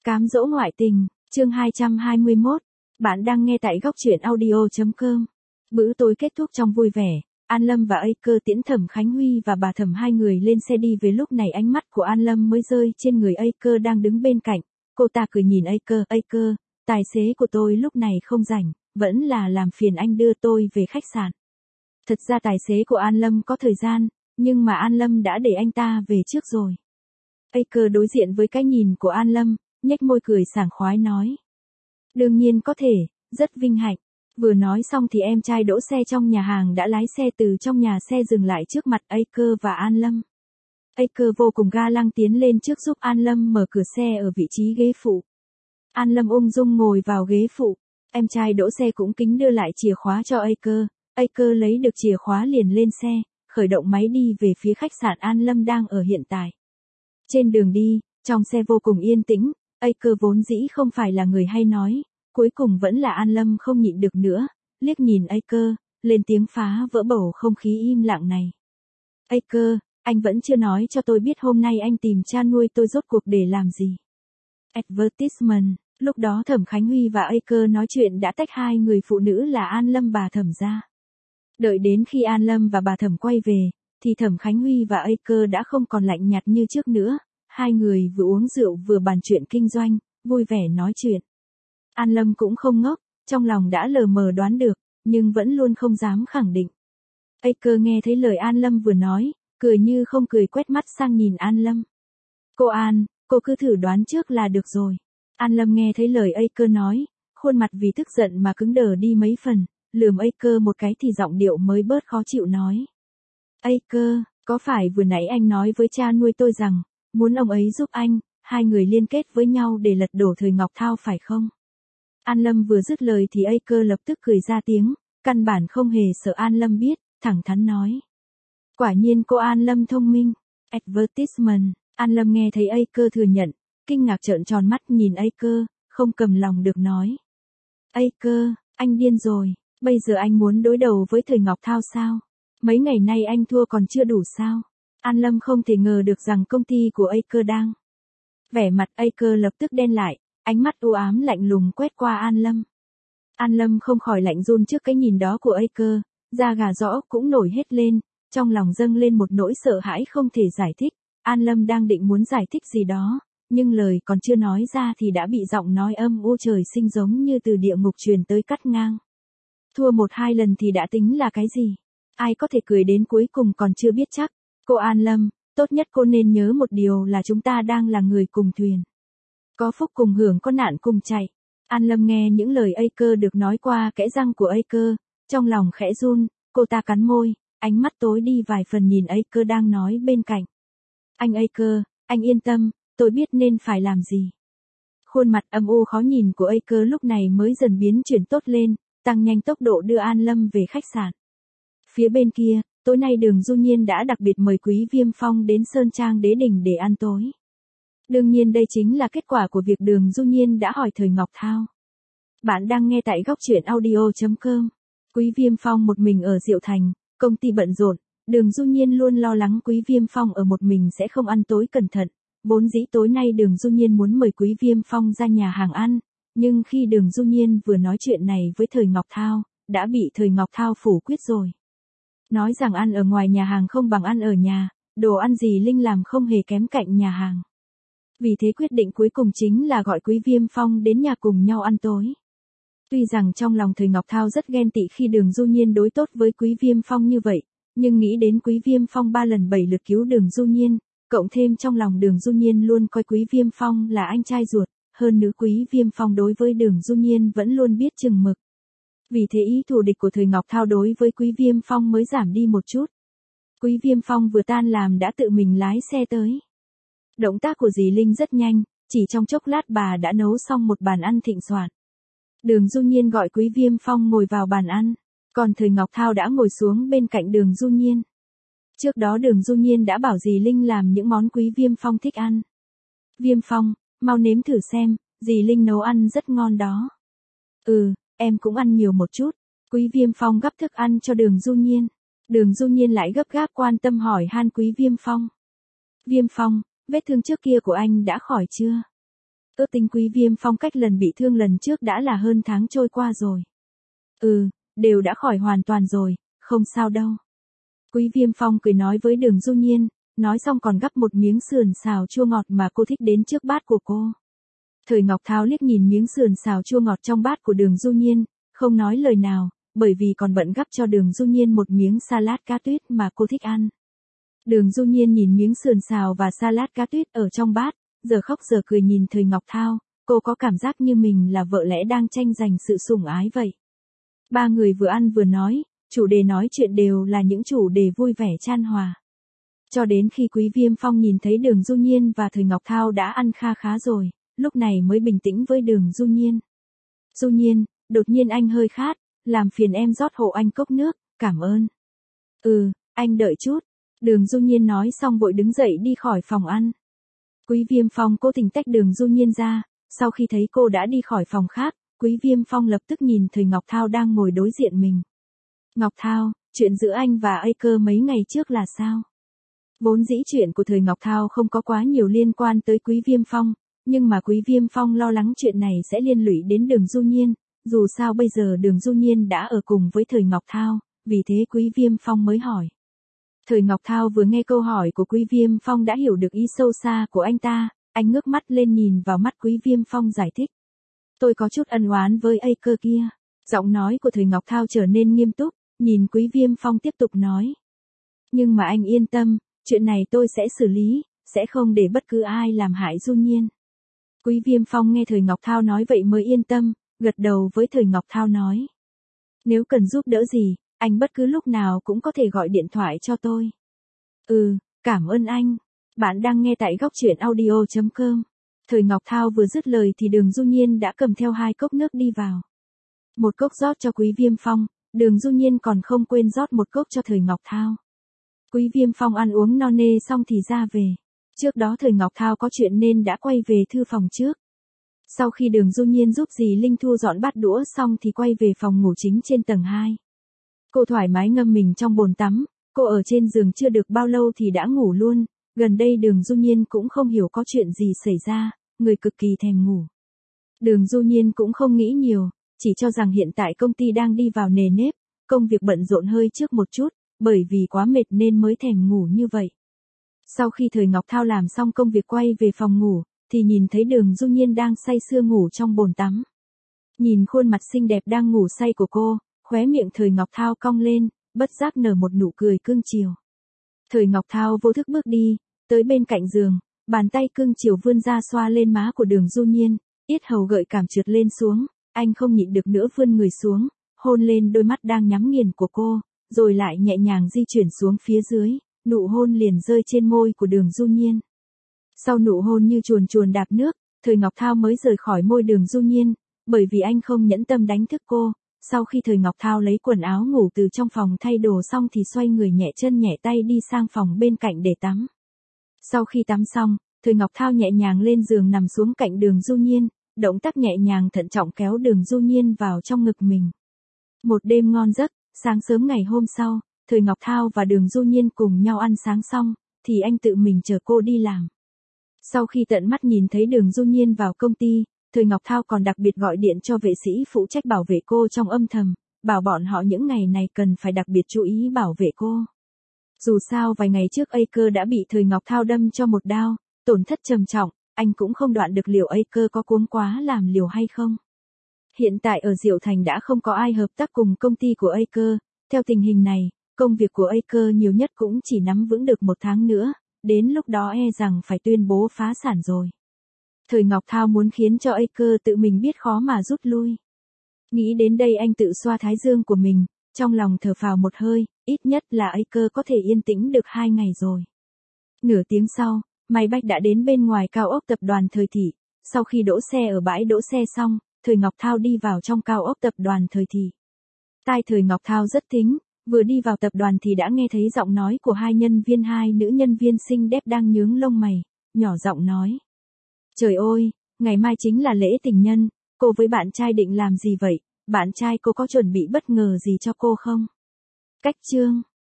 Cám dỗ ngoại tình, chương 221. Bạn đang nghe tại góc truyện audio.com. Bữa tối kết thúc trong vui vẻ, An Lâm và A Cơ tiễn Thẩm Khánh Huy và bà Thẩm hai người lên xe đi về. Lúc này ánh mắt của An Lâm mới rơi trên người A Cơ đang đứng bên cạnh. Cô ta cười nhìn A Cơ, tài xế của tôi lúc này không rảnh, vẫn là làm phiền anh đưa tôi về khách sạn. Thật ra tài xế của An Lâm có thời gian, nhưng mà An Lâm đã để anh ta về trước rồi. A Cơ đối diện với cái nhìn của An Lâm, nhếch môi cười sảng khoái nói. Đương nhiên có thể, rất vinh hạnh. Vừa nói xong thì em trai đỗ xe trong nhà hàng đã lái xe từ trong nhà xe dừng lại trước mặt A Cơ và An Lâm. A Cơ vô cùng ga lăng tiến lên trước giúp An Lâm mở cửa xe ở vị trí ghế phụ. An Lâm ung dung ngồi vào ghế phụ, em trai đỗ xe cũng kính đưa lại chìa khóa cho A Cơ. A Cơ lấy được chìa khóa liền lên xe, khởi động máy đi về phía khách sạn An Lâm đang ở hiện tại. Trên đường đi, trong xe vô cùng yên tĩnh, A Cơ vốn dĩ không phải là người hay nói, cuối cùng vẫn là An Lâm không nhịn được nữa, liếc nhìn A Cơ, lên tiếng phá vỡ bầu không khí im lặng này. A Cơ, anh vẫn chưa nói cho tôi biết hôm nay anh tìm cha nuôi tôi rốt cuộc để làm gì. Advertisement, lúc đó Thẩm Khánh Huy và A Cơ nói chuyện đã tách hai người phụ nữ là An Lâm bà Thẩm ra. Đợi đến khi An Lâm và bà Thẩm quay về, thì Thẩm Khánh Huy và A Cơ đã không còn lạnh nhạt như trước nữa, hai người vừa uống rượu vừa bàn chuyện kinh doanh, vui vẻ nói chuyện. An Lâm cũng không ngốc, trong lòng đã lờ mờ đoán được, nhưng vẫn luôn không dám khẳng định. A Cơ nghe thấy lời An Lâm vừa nói, cười như không cười quét mắt sang nhìn An Lâm. Cô An, cô cứ thử đoán trước là được rồi. An Lâm nghe thấy lời A Cơ nói, khuôn mặt vì tức giận mà cứng đờ đi mấy phần, lườm A Cơ một cái thì giọng điệu mới bớt khó chịu nói. A Cơ, có phải vừa nãy anh nói với cha nuôi tôi rằng, muốn ông ấy giúp anh, hai người liên kết với nhau để lật đổ Thời Ngọc Thao phải không? An Lâm vừa dứt lời thì A Cơ lập tức cười ra tiếng, căn bản không hề sợ An Lâm biết, thẳng thắn nói. Quả nhiên cô An Lâm thông minh. Advertisement, An Lâm nghe thấy A Cơ thừa nhận, kinh ngạc trợn tròn mắt nhìn A Cơ, không cầm lòng được nói. A Cơ, anh điên rồi, bây giờ anh muốn đối đầu với Thời Ngọc Thao sao? Mấy ngày nay anh thua còn chưa đủ sao? An Lâm không thể ngờ được rằng công ty của A Cơ đang. Vẻ mặt A Cơ lập tức đen lại, ánh mắt u ám lạnh lùng quét qua An Lâm. An Lâm không khỏi lạnh run trước cái nhìn đó của A Cơ, da gà rõ cũng nổi hết lên, trong lòng dâng lên một nỗi sợ hãi không thể giải thích. An Lâm đang định muốn giải thích gì đó, nhưng lời còn chưa nói ra thì đã bị giọng nói âm u trời sinh giống như từ địa ngục truyền tới cắt ngang. Thua một hai lần thì đã tính là cái gì? Ai có thể cười đến cuối cùng còn chưa biết chắc. Cô An Lâm, tốt nhất cô nên nhớ một điều là chúng ta đang là người cùng thuyền. Có phúc cùng hưởng có nạn cùng chạy. An Lâm nghe những lời A Cơ được nói qua kẽ răng của A Cơ, trong lòng khẽ run, cô ta cắn môi, ánh mắt tối đi vài phần nhìn A Cơ đang nói bên cạnh. Anh A Cơ, anh yên tâm, tôi biết nên phải làm gì. Khuôn mặt âm u khó nhìn của A Cơ lúc này mới dần biến chuyển tốt lên, tăng nhanh tốc độ đưa An Lâm về khách sạn. Phía bên kia, tối nay Đường Du Nhiên đã đặc biệt mời Quý Viêm Phong đến Sơn Trang Đế Đình để ăn tối. Đương nhiên đây chính là kết quả của việc Đường Du Nhiên đã hỏi Thời Ngọc Thao. Bạn đang nghe tại góc truyện audio.com. Quý Viêm Phong một mình ở Diệu Thành, công ty bận rộn, Đường Du Nhiên luôn lo lắng Quý Viêm Phong ở một mình sẽ không ăn tối cẩn thận. Vốn dĩ tối nay Đường Du Nhiên muốn mời Quý Viêm Phong ra nhà hàng ăn, nhưng khi Đường Du Nhiên vừa nói chuyện này với Thời Ngọc Thao, đã bị Thời Ngọc Thao phủ quyết rồi. Nói rằng ăn ở ngoài nhà hàng không bằng ăn ở nhà, đồ ăn gì Linh làm không hề kém cạnh nhà hàng. Vì thế quyết định cuối cùng chính là gọi Quý Viêm Phong đến nhà cùng nhau ăn tối. Tuy rằng trong lòng Thời Ngọc Thao rất ghen tị khi Đường Du Nhiên đối tốt với Quý Viêm Phong như vậy, nhưng nghĩ đến Quý Viêm Phong 3 lần 7 lượt cứu Đường Du Nhiên, cộng thêm trong lòng Đường Du Nhiên luôn coi Quý Viêm Phong là anh trai ruột, hơn nữa Quý Viêm Phong đối với Đường Du Nhiên vẫn luôn biết chừng mực. Vì thế ý thù địch của Thời Ngọc Thao đối với Quý Viêm Phong mới giảm đi một chút. Quý Viêm Phong vừa tan làm đã tự mình lái xe tới. Động tác của dì Linh rất nhanh, chỉ trong chốc lát bà đã nấu xong một bàn ăn thịnh soạn. Đường Du Nhiên gọi Quý Viêm Phong ngồi vào bàn ăn, còn Thời Ngọc Thao đã ngồi xuống bên cạnh Đường Du Nhiên. Trước đó Đường Du Nhiên đã bảo dì Linh làm những món Quý Viêm Phong thích ăn. Viêm Phong, mau nếm thử xem, dì Linh nấu ăn rất ngon đó. Em cũng ăn nhiều một chút. Quý Viêm Phong gắp thức ăn cho Đường Du Nhiên. Đường Du Nhiên lại gấp gáp quan tâm hỏi han Quý Viêm Phong. Viêm Phong, vết thương trước kia của anh đã khỏi chưa? Ước tính Quý Viêm Phong cách lần bị thương lần trước đã là hơn tháng trôi qua rồi. Đều đã khỏi hoàn toàn rồi, không sao đâu. Quý Viêm Phong cười nói với Đường Du Nhiên, nói xong còn gắp một miếng sườn xào chua ngọt mà cô thích đến trước bát của cô. Thời Ngọc Thao liếc nhìn miếng sườn xào chua ngọt trong bát của Đường Du Nhiên, không nói lời nào, bởi vì còn bận gắp cho Đường Du Nhiên một miếng salad cá tuyết mà cô thích ăn. Đường Du Nhiên nhìn miếng sườn xào và salad cá tuyết ở trong bát, giờ khóc giờ cười nhìn Thời Ngọc Thao, cô có cảm giác như mình là vợ lẽ đang tranh giành sự sủng ái vậy. Ba người vừa ăn vừa nói, chủ đề nói chuyện đều là những chủ đề vui vẻ chan hòa. Cho đến khi Quý Viêm Phong nhìn thấy Đường Du Nhiên và Thời Ngọc Thao đã ăn kha khá rồi, lúc này mới bình tĩnh với Đường Du Nhiên. Du Nhiên, đột nhiên anh hơi khát, làm phiền em rót hộ anh cốc nước, cảm ơn. Anh đợi chút. Đường Du Nhiên nói xong vội đứng dậy đi khỏi phòng ăn. Quý Viêm Phong cố tình tách Đường Du Nhiên ra, sau khi thấy cô đã đi khỏi phòng khác, Quý Viêm Phong lập tức nhìn Thời Ngọc Thao đang ngồi đối diện mình. Ngọc Thao, chuyện giữa anh và A mấy ngày trước là sao? Vốn dĩ chuyện của Thời Ngọc Thao không có quá nhiều liên quan tới Quý Viêm Phong, nhưng mà Quý Viêm Phong lo lắng chuyện này sẽ liên lụy đến Đường Du Nhiên, dù sao bây giờ Đường Du Nhiên đã ở cùng với Thời Ngọc Thao, vì thế Quý Viêm Phong mới hỏi. Thời Ngọc Thao vừa nghe câu hỏi của Quý Viêm Phong đã hiểu được ý sâu xa của anh ta, anh ngước mắt lên nhìn vào mắt Quý Viêm Phong giải thích. Tôi có chút ân oán với A kia. Giọng nói của Thời Ngọc Thao trở nên nghiêm túc, nhìn Quý Viêm Phong tiếp tục nói. Nhưng mà anh yên tâm, chuyện này tôi sẽ xử lý, sẽ không để bất cứ ai làm hại Du Nhiên. Quý Viêm Phong nghe Thời Ngọc Thao nói vậy mới yên tâm, gật đầu với Thời Ngọc Thao nói. Nếu cần giúp đỡ gì, anh bất cứ lúc nào cũng có thể gọi điện thoại cho tôi. Cảm ơn anh. Bạn đang nghe tại góc truyện audio.com. Thời Ngọc Thao vừa dứt lời thì Đường Du Nhiên đã cầm theo 2 cốc nước đi vào. Một cốc rót cho Quý Viêm Phong, Đường Du Nhiên còn không quên rót một cốc cho Thời Ngọc Thao. Quý Viêm Phong ăn uống no nê xong thì ra về. Trước đó Thời Ngọc Thao có chuyện nên đã quay về thư phòng trước. Sau khi Đường Du Nhiên giúp dì Linh Thu dọn bát đũa xong thì quay về phòng ngủ chính trên tầng 2. Cô thoải mái ngâm mình trong bồn tắm, cô ở trên giường chưa được bao lâu thì đã ngủ luôn, gần đây Đường Du Nhiên cũng không hiểu có chuyện gì xảy ra, người cực kỳ thèm ngủ. Đường Du Nhiên cũng không nghĩ nhiều, chỉ cho rằng hiện tại công ty đang đi vào nề nếp, công việc bận rộn hơi trước một chút, bởi vì quá mệt nên mới thèm ngủ như vậy. Sau khi Thời Ngọc Thao làm xong công việc quay về phòng ngủ, thì nhìn thấy Đường Du Nhiên đang say sưa ngủ trong bồn tắm. Nhìn khuôn mặt xinh đẹp đang ngủ say của cô, khóe miệng Thời Ngọc Thao cong lên, bất giác nở một nụ cười cưng chiều. Thời Ngọc Thao vô thức bước đi, tới bên cạnh giường, bàn tay cưng chiều vươn ra xoa lên má của Đường Du Nhiên, yết hầu gợi cảm trượt lên xuống, anh không nhịn được nữa vươn người xuống, hôn lên đôi mắt đang nhắm nghiền của cô, rồi lại nhẹ nhàng di chuyển xuống phía dưới, nụ hôn liền rơi trên môi của Đường Du Nhiên. Sau nụ hôn như chuồn chuồn đạp nước, Thời Ngọc Thao mới rời khỏi môi Đường Du Nhiên, bởi vì anh không nhẫn tâm đánh thức cô. Sau khi Thời Ngọc Thao lấy quần áo ngủ từ trong phòng thay đồ xong thì xoay người nhẹ chân nhẹ tay đi sang phòng bên cạnh để tắm. Sau khi tắm xong, Thời Ngọc Thao nhẹ nhàng lên giường nằm xuống cạnh Đường Du Nhiên, động tác nhẹ nhàng thận trọng kéo Đường Du Nhiên vào trong ngực mình. Một đêm ngon giấc, sáng sớm ngày hôm sau, Thời Ngọc Thao và Đường Du Nhiên cùng nhau ăn sáng xong, thì anh tự mình chở cô đi làm. Sau khi tận mắt nhìn thấy Đường Du Nhiên vào công ty, Thời Ngọc Thao còn đặc biệt gọi điện cho vệ sĩ phụ trách bảo vệ cô trong âm thầm, bảo bọn họ những ngày này cần phải đặc biệt chú ý bảo vệ cô. Dù sao vài ngày trước A đã bị Thời Ngọc Thao đâm cho một đao, tổn thất trầm trọng, anh cũng không đoạn được liệu A có cuống quá làm liều hay không. Hiện tại ở Diệu Thành đã không có ai hợp tác cùng công ty của A, theo tình hình này, công việc của A nhiều nhất cũng chỉ nắm vững được 1 tháng nữa, đến lúc đó rằng phải tuyên bố phá sản rồi. Thời Ngọc Thao muốn khiến cho A tự mình biết khó mà rút lui. Nghĩ đến đây anh tự xoa thái dương của mình, trong lòng thở phào một hơi, ít nhất là A có thể yên tĩnh được 2 ngày rồi. Nửa tiếng sau, máy bay đã đến bên ngoài cao ốc tập đoàn Thời Thị, sau khi đỗ xe ở bãi đỗ xe xong, Thời Ngọc Thao đi vào trong cao ốc tập đoàn Thời Thị. Tai Thời Ngọc Thao rất thính, vừa đi vào tập đoàn thì đã nghe thấy giọng nói của hai nữ nhân viên xinh đẹp đang nhướng lông mày, nhỏ giọng nói. Trời ơi, ngày mai chính là lễ tình nhân, cô với bạn trai định làm gì vậy, bạn trai cô có chuẩn bị bất ngờ gì cho cô không? Cách chương